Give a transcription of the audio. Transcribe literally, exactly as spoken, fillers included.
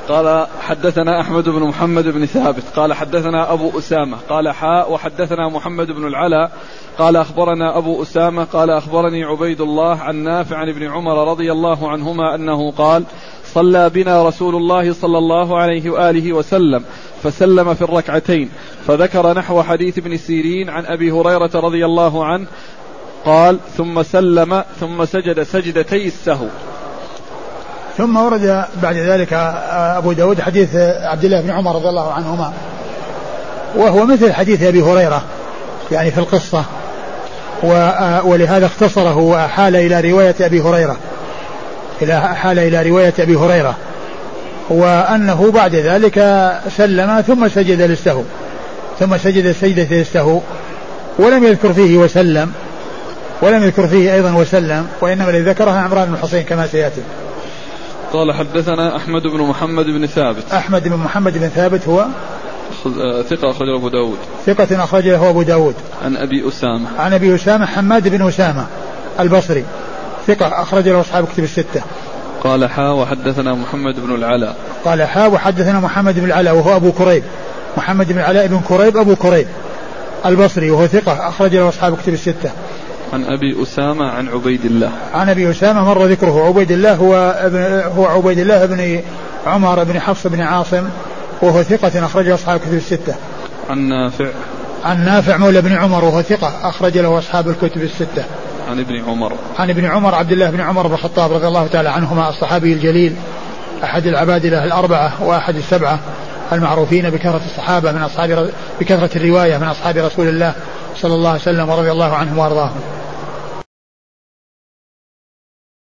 قال حدثنا أحمد بن محمد بن ثابت قال حدثنا أبو أسامة قال حاء وحدثنا محمد بن العلاء قال أخبرنا أبو أسامة قال أخبرني عبيد الله عن نافع عن ابن عمر رضي الله عنهما أنه قال صلى بنا رسول الله صلى الله عليه وآله وسلم فسلم في الركعتين، فذكر نحو حديث ابن سيرين عن أبي هريرة رضي الله عنه قال ثم سلم ثم سجد سجدتي السهو. ثم ورد بعد ذلك أبو داود حديث عبد الله بن عمر رضي الله عنهما، وهو مثل حديث أبي هريرة يعني في القصة، ولهذا اختصره وحال إلى رواية أبي هريرة إلى حال إلى رواية أبي هريرة، وأنه بعد ذلك سلم ثم سجد للسهو ثم سجد سجدة للسهو، ولم يذكر فيه وسلم ولم يذكر فيه أيضا وسلم، وإنما الذي ذكره عمران بن الحصين كما سيأتي. قال حدثنا أحمد بن محمد بن ثابت. أحمد بن محمد بن ثابت هو ثقة أخرجه أبو داود. ثقة أخرجه أبو داود. عن أبي أسامة. عن أبي أسامة حماد بن أسامة البصري ثقة أخرج له أصحاب كتب الستة. قال حا وحدثنا محمد بن العلاء. قال حا وحدثنا محمد بن العلاء وهو أبو كريب، محمد بن العلاء بن كريب أبو كريب البصري وهو ثقة أخرج له أصحاب كتب الستة. عن أبي أسامة عن عبيد الله. عن أبي أسامة مر ذكره. عبيد الله هو ابن هو عبيد الله بن عمر بن حفص بن عاصم وهو ثقة أخرج له أصحاب كتب الستة. عن نافع. عن نافع مولى بن عمر وهو ثقة أخرج له أصحاب الكتب الستة. عن ابن عمر. عن ابن عمر عبد الله بن عمر بن الخطاب رضي الله تعالى عنهما الصحابي الجليل أحد العبادلة الأربعة وأحد السبعة المعروفين بكثرة الصحابة من أصحاب بكثرة الرواية من أصحاب رسول الله صلى الله عليه وسلم ورضي الله عنهم وأرضاهم.